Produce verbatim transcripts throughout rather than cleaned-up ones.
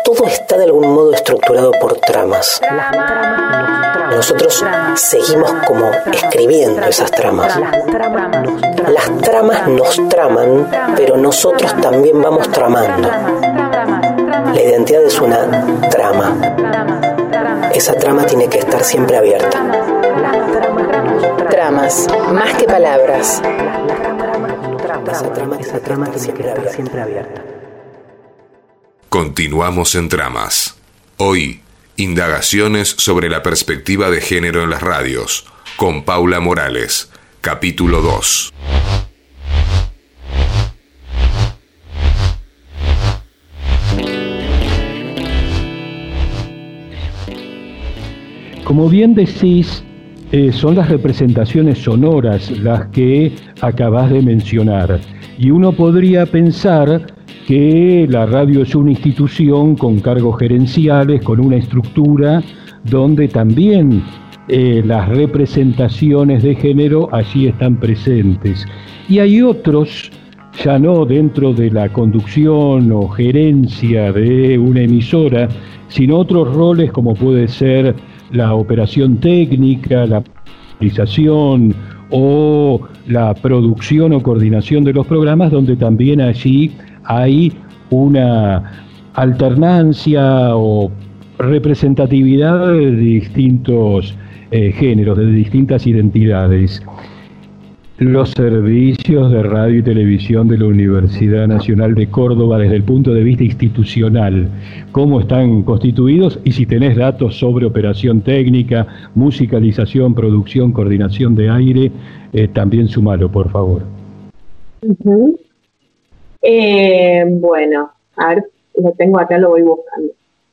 todo está de algún modo estructurado por tramas. Nosotros seguimos como escribiendo esas tramas. Las tramas nos traman, pero nosotros también vamos tramando. La identidad es una trama. Esa trama tiene que estar siempre abierta. Tramas, más que palabras. Esa trama, esa trama tiene que estar siempre abierta. Continuamos en Tramas. Hoy, indagaciones sobre la perspectiva de género en las radios, con Paula Morales, capítulo dos. Como bien decís, eh, son las representaciones sonoras las que acabás de mencionar. Y uno podría pensar que la radio es una institución con cargos gerenciales, con una estructura donde también eh, las representaciones de género allí están presentes. Y hay otros, ya no dentro de la conducción o gerencia de una emisora, sino otros roles como puede ser la operación técnica, la realización o la producción o coordinación de los programas, donde también allí hay una alternancia o representatividad de distintos eh, géneros, de distintas identidades. Los servicios de radio y televisión de la Universidad Nacional de Córdoba, desde el punto de vista institucional, ¿cómo están constituidos? Y si tenés datos sobre operación técnica, musicalización, producción, coordinación de aire, eh, también sumalo, por favor. Uh-huh. Eh, bueno, a ver, lo tengo acá, lo voy buscando.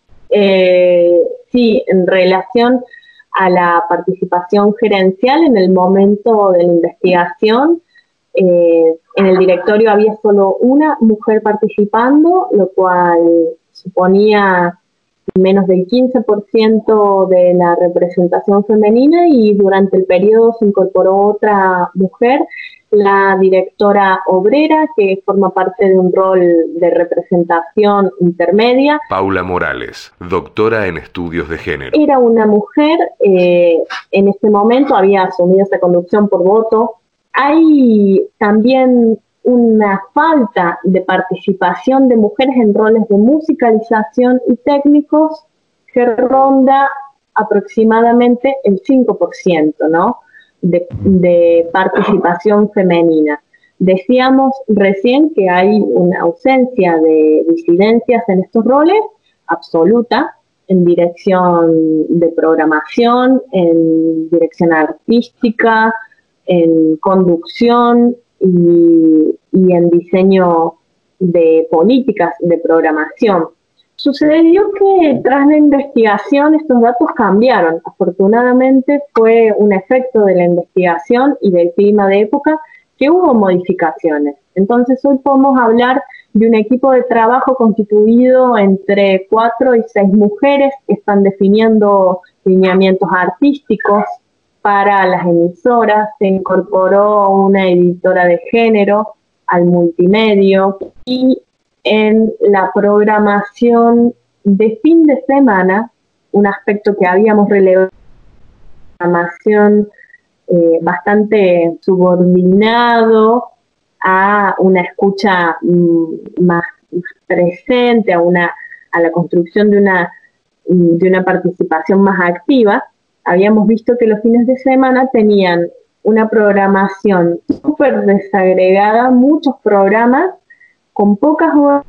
Eh, sí, en relación a la participación gerencial en el momento de la investigación, eh, en el directorio había solo una mujer participando, lo cual suponía menos del quince por ciento de la representación femenina, y durante el periodo se incorporó otra mujer, la directora obrera, que forma parte de un rol de representación intermedia. Paula Morales, doctora en estudios de género. Era una mujer, eh, en ese momento había asumido esa conducción por voto. Hay también una falta de participación de mujeres en roles de musicalización y técnicos que ronda aproximadamente el cinco por ciento, ¿no? De, de participación femenina. Decíamos recién que hay una ausencia de disidencias en estos roles, absoluta, en dirección de programación, en dirección artística, en conducción y, y en diseño de políticas de programación. Sucedió que tras la investigación estos datos cambiaron. Afortunadamente fue un efecto de la investigación y del clima de época que hubo modificaciones. Entonces hoy podemos hablar de un equipo de trabajo constituido entre cuatro y seis mujeres que están definiendo lineamientos artísticos para las emisoras. Se incorporó una editora de género al multimedio, y en la programación de fin de semana, un aspecto que habíamos relevado, programación eh, bastante subordinado a una escucha mm, más presente, a una a la construcción de una de una participación más activa. Habíamos visto que los fines de semana tenían una programación súper desagregada, muchos programas con pocas horas,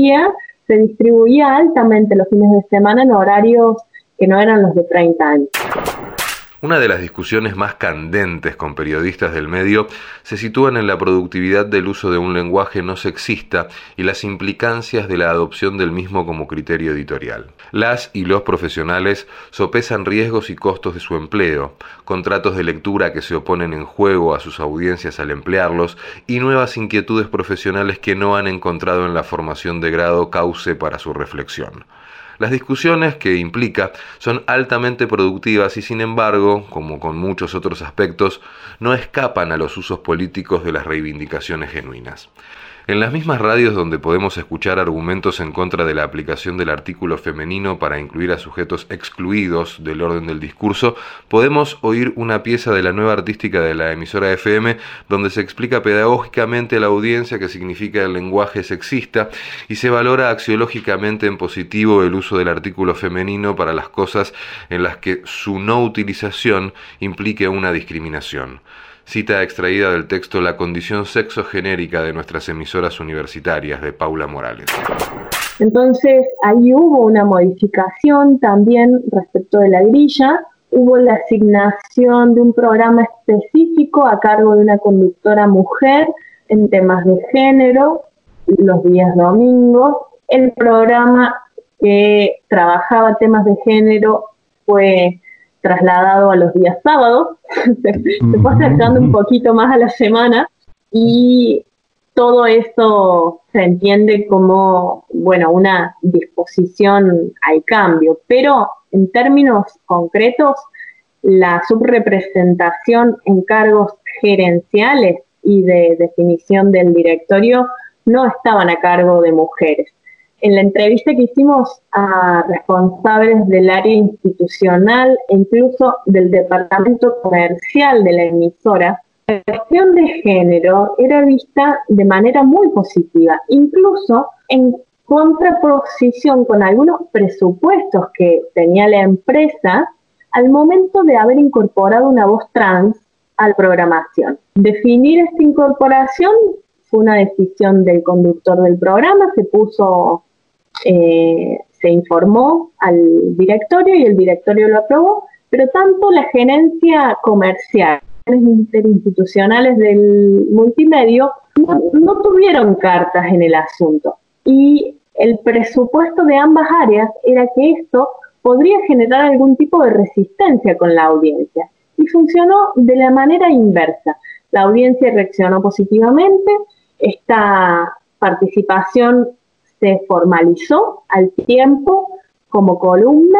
se distribuía altamente los fines de semana en horarios que no eran los de treinta años. Una de las discusiones más candentes con periodistas del medio se sitúan en la productividad del uso de un lenguaje no sexista y las implicancias de la adopción del mismo como criterio editorial. Las y los profesionales sopesan riesgos y costos de su empleo, contratos de lectura que se oponen en juego a sus audiencias al emplearlos y nuevas inquietudes profesionales que no han encontrado en la formación de grado cauce para su reflexión. Las discusiones que implica son altamente productivas y, sin embargo, como con muchos otros aspectos, no escapan a los usos políticos de las reivindicaciones genuinas. En las mismas radios donde podemos escuchar argumentos en contra de la aplicación del artículo femenino para incluir a sujetos excluidos del orden del discurso, podemos oír una pieza de la nueva artística de la emisora F M donde se explica pedagógicamente a la audiencia qué significa el lenguaje sexista y se valora axiológicamente en positivo el uso del artículo femenino para las cosas en las que su no utilización implique una discriminación. Cita extraída del texto La condición sexogenérica de nuestras emisoras universitarias, de Paula Morales. Entonces, ahí hubo una modificación también respecto de la grilla. Hubo la asignación de un programa específico a cargo de una conductora mujer en temas de género, los días domingos. El programa que trabajaba temas de género fue trasladado a los días sábados, se, se fue acercando un poquito más a la semana y todo esto se entiende como, bueno, una disposición al cambio, pero en términos concretos, la subrepresentación en cargos gerenciales y de definición del directorio no estaban a cargo de mujeres. En la entrevista que hicimos a responsables del área institucional e incluso del departamento comercial de la emisora, la cuestión de género era vista de manera muy positiva, incluso en contraposición con algunos presupuestos que tenía la empresa al momento de haber incorporado una voz trans a la programación. Definir esta incorporación fue una decisión del conductor del programa, se puso... Eh, se informó al directorio y el directorio lo aprobó, pero tanto la gerencia comercial interinstitucionales del multimedio no, no tuvieron cartas en el asunto y el presupuesto de ambas áreas era que esto podría generar algún tipo de resistencia con la audiencia y funcionó de la manera inversa. La audiencia reaccionó positivamente, esta participación se formalizó al tiempo como columna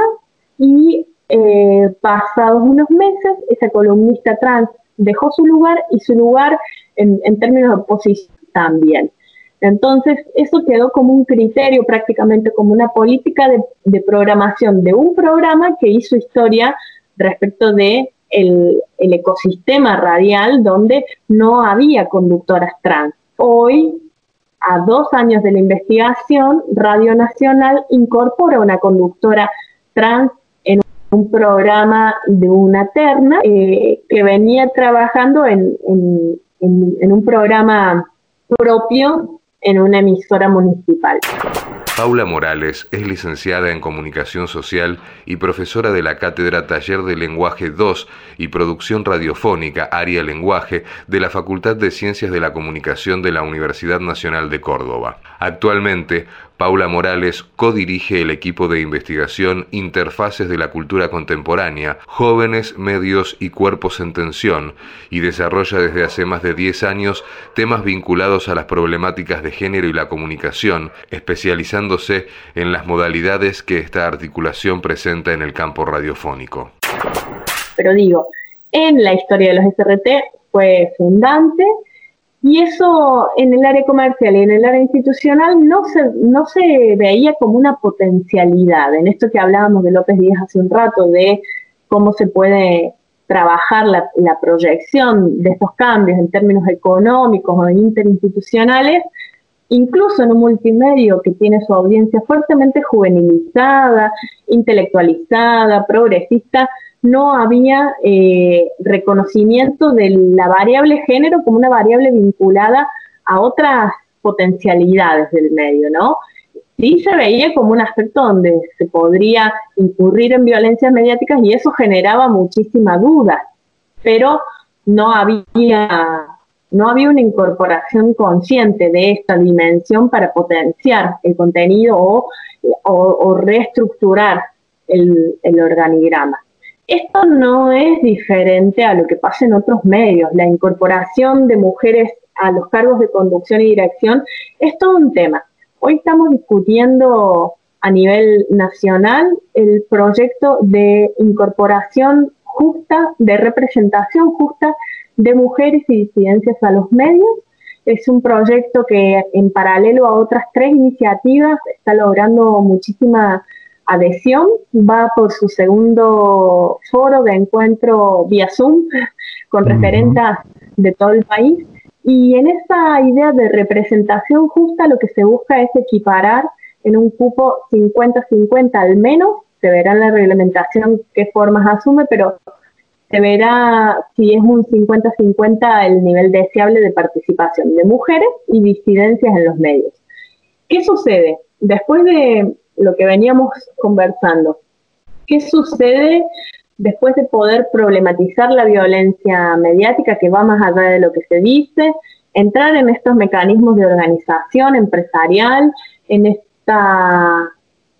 y eh, pasados unos meses esa columnista trans dejó su lugar y su lugar en, en términos de oposición también. Entonces eso quedó como un criterio, prácticamente como una política de, de programación de un programa que hizo historia respecto de el, el ecosistema radial donde no había conductoras trans. Hoy, a dos años de la investigación, Radio Nacional incorpora una conductora trans en un programa de una terna eh, que venía trabajando en, en, en, en un programa propio en una emisora municipal. Paula Morales es licenciada en Comunicación Social y profesora de la Cátedra Taller de Lenguaje dos y Producción Radiofónica, Área Lenguaje, de la Facultad de Ciencias de la Comunicación de la Universidad Nacional de Córdoba. Actualmente, Paula Morales codirige el equipo de investigación Interfaces de la Cultura Contemporánea, Jóvenes, Medios y Cuerpos en Tensión, y desarrolla desde hace más de diez años temas vinculados a las problemáticas de género y la comunicación, especializándose en las modalidades que esta articulación presenta en el campo radiofónico. Pero digo, en la historia de los S R T fue fundante, y eso en el área comercial y en el área institucional no se, no se veía como una potencialidad. En esto que hablábamos de López Díaz hace un rato, de cómo se puede trabajar la, la proyección de estos cambios en términos económicos o interinstitucionales, incluso en un multimedio que tiene su audiencia fuertemente juvenilizada, intelectualizada, progresista, no había eh, reconocimiento de la variable género como una variable vinculada a otras potencialidades del medio, ¿no? Sí se veía como un aspecto donde se podría incurrir en violencias mediáticas y eso generaba muchísima duda, pero no había, no había una incorporación consciente de esta dimensión para potenciar el contenido o, o, o reestructurar el, el organigrama. Esto no es diferente a lo que pasa en otros medios. La incorporación de mujeres a los cargos de conducción y dirección es todo un tema. Hoy estamos discutiendo a nivel nacional el proyecto de incorporación justa, de representación justa de mujeres y disidencias a los medios, es un proyecto que en paralelo a otras tres iniciativas está logrando muchísima adhesión. Va por su segundo foro de encuentro vía Zoom con uh-huh. referentes de todo el país. Y en esa idea de representación justa lo que se busca es equiparar en un cupo cincuenta cincuenta al menos. Se verá en la reglamentación qué formas asume, pero se verá si es un cincuenta cincuenta el nivel deseable de participación de mujeres y disidencias en los medios. ¿Qué sucede? Después de lo que veníamos conversando, ¿qué sucede después de poder problematizar la violencia mediática que va más allá de lo que se dice, entrar en estos mecanismos de organización empresarial, en esta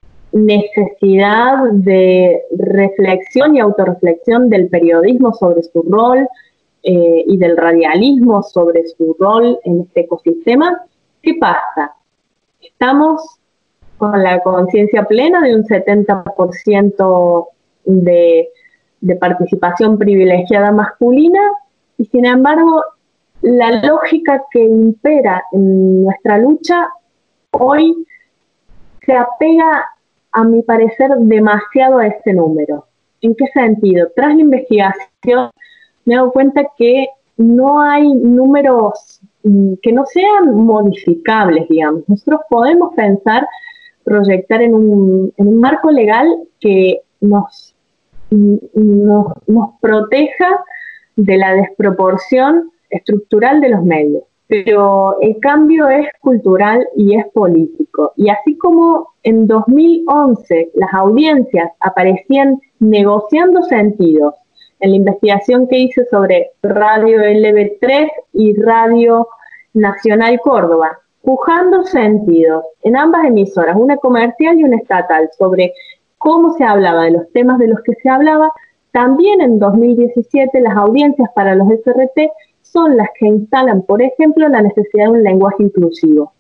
necesidad de reflexión y autorreflexión del periodismo sobre su rol eh, y del radialismo sobre su rol en este ecosistema? ¿Qué pasa? Estamos con la conciencia plena de un setenta por ciento de, de participación privilegiada masculina y sin embargo la lógica que impera en nuestra lucha hoy se apega, a mi parecer, demasiado a ese número. ¿En qué sentido? Tras la investigación me he dado cuenta que no hay números que no sean modificables, digamos. Nosotros podemos pensar, proyectar en un, en un marco legal que nos, nos, nos proteja de la desproporción estructural de los medios. Pero el cambio es cultural y es político. Y así como en dos mil once las audiencias aparecían negociando sentidos, en la investigación que hice sobre Radio L B tres y Radio Nacional Córdoba, pujando sentidos en ambas emisoras, una comercial y una estatal, sobre cómo se hablaba de los temas de los que se hablaba, también en dos mil diecisiete las audiencias para los S R T son las que instalan, por ejemplo, la necesidad de un lenguaje inclusivo,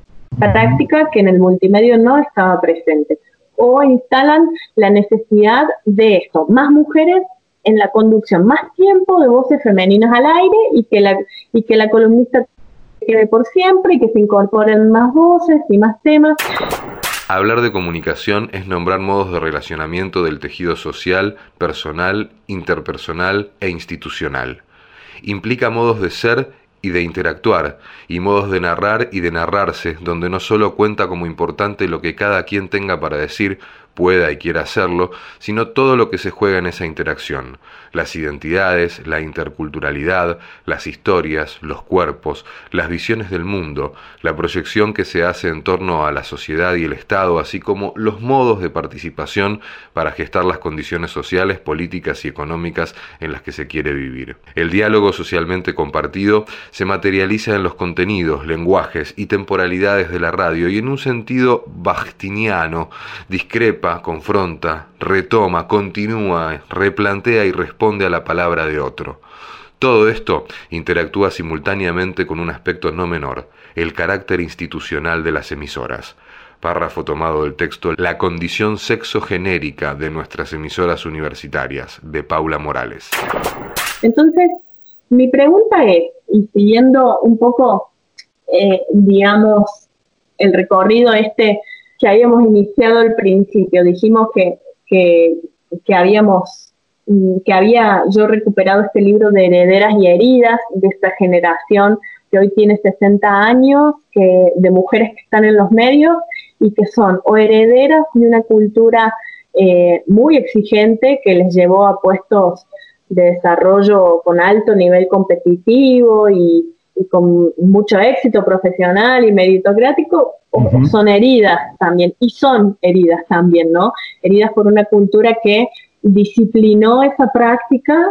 práctica que en el multimedio no estaba presente, o instalan la necesidad de esto, más mujeres en la conducción, más tiempo de voces femeninas al aire y que la, y que la columnista quede por siempre y que se incorporen más voces y más temas. Hablar de comunicación es nombrar modos de relacionamiento del tejido social, personal, interpersonal e institucional. Implica modos de ser y de interactuar, y modos de narrar y de narrarse, donde no solo cuenta como importante lo que cada quien tenga para decir, pueda y quiera hacerlo, sino todo lo que se juega en esa interacción, las identidades, la interculturalidad, las historias, los cuerpos, las visiones del mundo, la proyección que se hace en torno a la sociedad y el Estado, así como los modos de participación para gestar las condiciones sociales, políticas y económicas en las que se quiere vivir. El diálogo socialmente compartido se materializa en los contenidos, lenguajes y temporalidades de la radio y en un sentido bachtiniano discrepa, confronta, retoma, continúa, replantea y responde a la palabra de otro. Todo esto interactúa simultáneamente con un aspecto no menor, el carácter institucional de las emisoras. Párrafo tomado del texto La condición sexogenérica de nuestras emisoras universitarias, de Paula Morales. Entonces, mi pregunta es, y siguiendo un poco, eh, digamos, el recorrido este que habíamos iniciado al principio, dijimos que, que, que habíamos, que había yo recuperado este libro de Herederas y Heridas, de esta generación que hoy tiene sesenta años, que, de mujeres que están en los medios y que son o herederas de una cultura eh, muy exigente que les llevó a puestos de desarrollo con alto nivel competitivo y, y con mucho éxito profesional y meritocrático, uh-huh. o son heridas también, y son heridas también, ¿no? Heridas por una cultura que disciplinó esa práctica,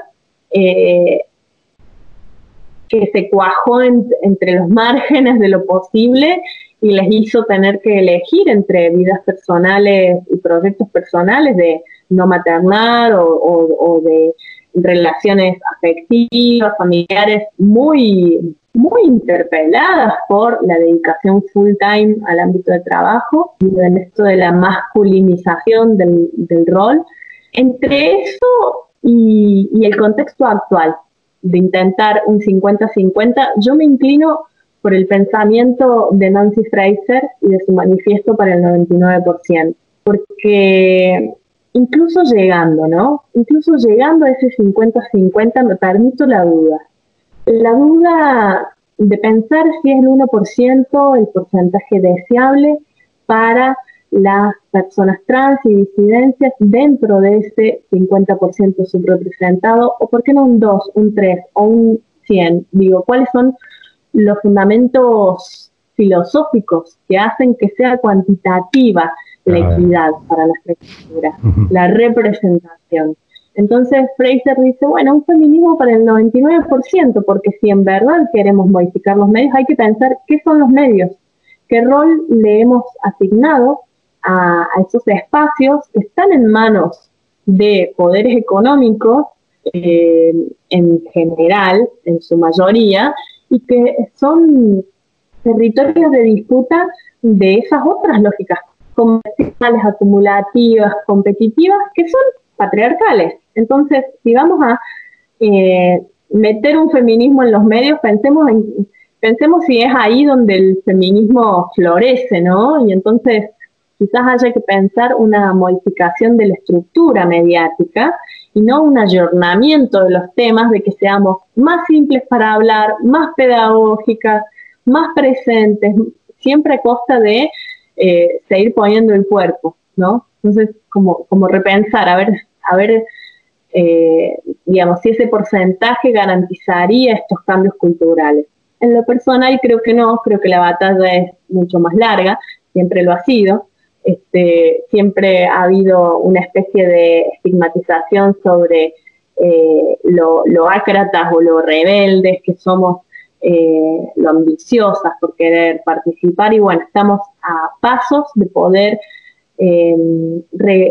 eh, que se cuajó en, entre los márgenes de lo posible y les hizo tener que elegir entre vidas personales y proyectos personales de no maternar o, o, o de relaciones afectivas, familiares muy, muy interpeladas por la dedicación full time al ámbito de trabajo y en esto de la masculinización del, del rol. Entre eso y, y el contexto actual de intentar un cincuenta cincuenta, yo me inclino por el pensamiento de Nancy Fraser y de su manifiesto para el noventa y nueve por ciento. Porque incluso llegando, ¿no? Incluso llegando a ese cincuenta cincuenta me permito la duda. La duda de pensar si es el uno por ciento el porcentaje deseable para las personas trans y disidencias dentro de ese cincuenta por ciento subrepresentado, o por qué no un dos, un tres o un cien. Digo, ¿cuáles son los fundamentos filosóficos que hacen que sea cuantitativa la equidad para nuestra cultura, uh-huh. la representación? Entonces Fraser dice, bueno, un feminismo para el noventa y nueve por ciento, porque si en verdad queremos modificar los medios, hay que pensar qué son los medios, qué rol le hemos asignado a, a esos espacios que están en manos de poderes económicos eh, en general, en su mayoría, y que son territorios de disputa de esas otras lógicas comerciales, acumulativas, competitivas, que son patriarcales. Entonces, si vamos a eh, meter un feminismo en los medios, pensemos en, pensemos si es ahí donde el feminismo florece, ¿no? Y entonces quizás haya que pensar una modificación de la estructura mediática y no un ayornamiento de los temas, de que seamos más simples para hablar, más pedagógicas, más presentes, siempre a costa de eh, seguir poniendo el cuerpo, ¿no? Entonces, como, como repensar, a ver, a ver eh, digamos, si ese porcentaje garantizaría estos cambios culturales. En lo personal creo que no, creo que la batalla es mucho más larga, siempre lo ha sido. Este, siempre ha habido una especie de estigmatización sobre eh, lo, lo ácratas o lo rebeldes que somos, eh, lo ambiciosas por querer participar, y bueno, estamos a pasos de poder eh, re,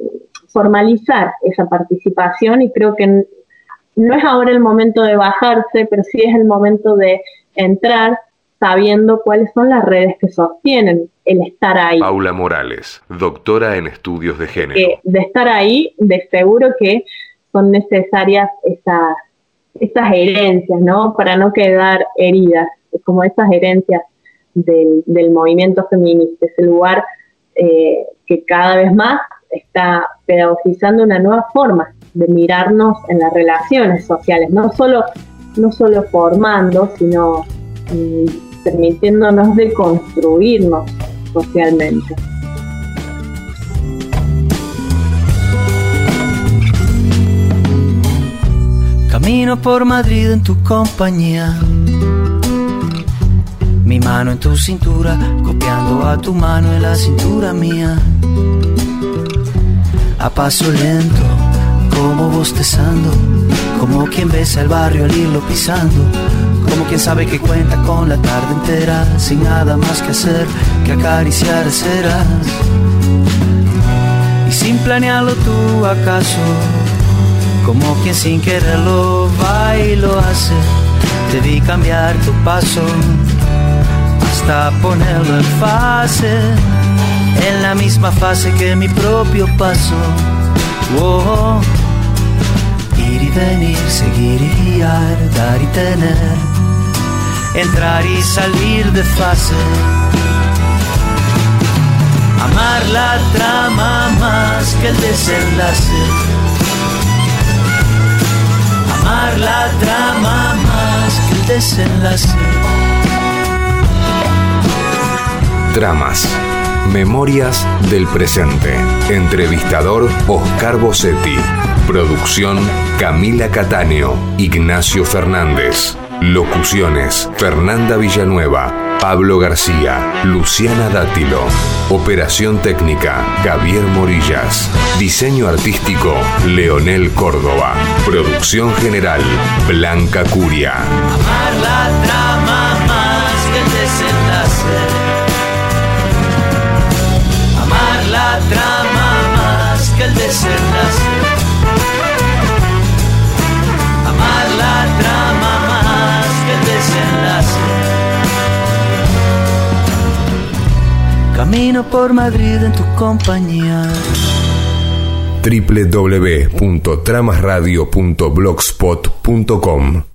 formalizar esa participación, y creo que no es ahora el momento de bajarse, pero sí es el momento de entrar sabiendo cuáles son las redes que sostienen el estar ahí. Paula Morales, doctora en estudios de género. Eh, de estar ahí, de seguro que son necesarias esas, esas herencias, ¿no? Para no quedar heridas, como esas herencias del, del movimiento feminista, ese lugar eh, que cada vez más está pedagogizando una nueva forma de mirarnos en las relaciones sociales, no solo, no solo formando, sino mm, permitiéndonos de construirnos socialmente. Camino por Madrid en tu compañía, mi mano en tu cintura, copiando a tu mano en la cintura mía. A paso lento, como bostezando, como quien besa el barrio al irlo pisando, como quien sabe que cuenta con la tarde entera, sin nada más que hacer que acariciar ceras. Y sin planearlo tú acaso, como quien sin quererlo va y lo hace, te vi cambiar tu paso hasta ponerlo en fase, en la misma fase que mi propio paso. Oh, ir y venir, seguir y guiar, dar y tener, entrar y salir de fase. Amar la trama más que el desenlace. Amar la trama más que el desenlace. Tramas. Memorias del presente. Entrevistador Oscar Bossetti. Producción Camila Cattaneo, Ignacio Fernández. Locuciones Fernanda Villanueva, Pablo García, Luciana Dátilo. Operación técnica Javier Morillas. Diseño artístico Leonel Córdoba. Producción general Blanca Curia. Amar la trama más que el desenlace. Amar la trama más que el desenlace. Amar la trama más que el desenlace. Camino por Madrid en tu compañía. doble u doble u doble u punto tramas radio punto blogspot punto com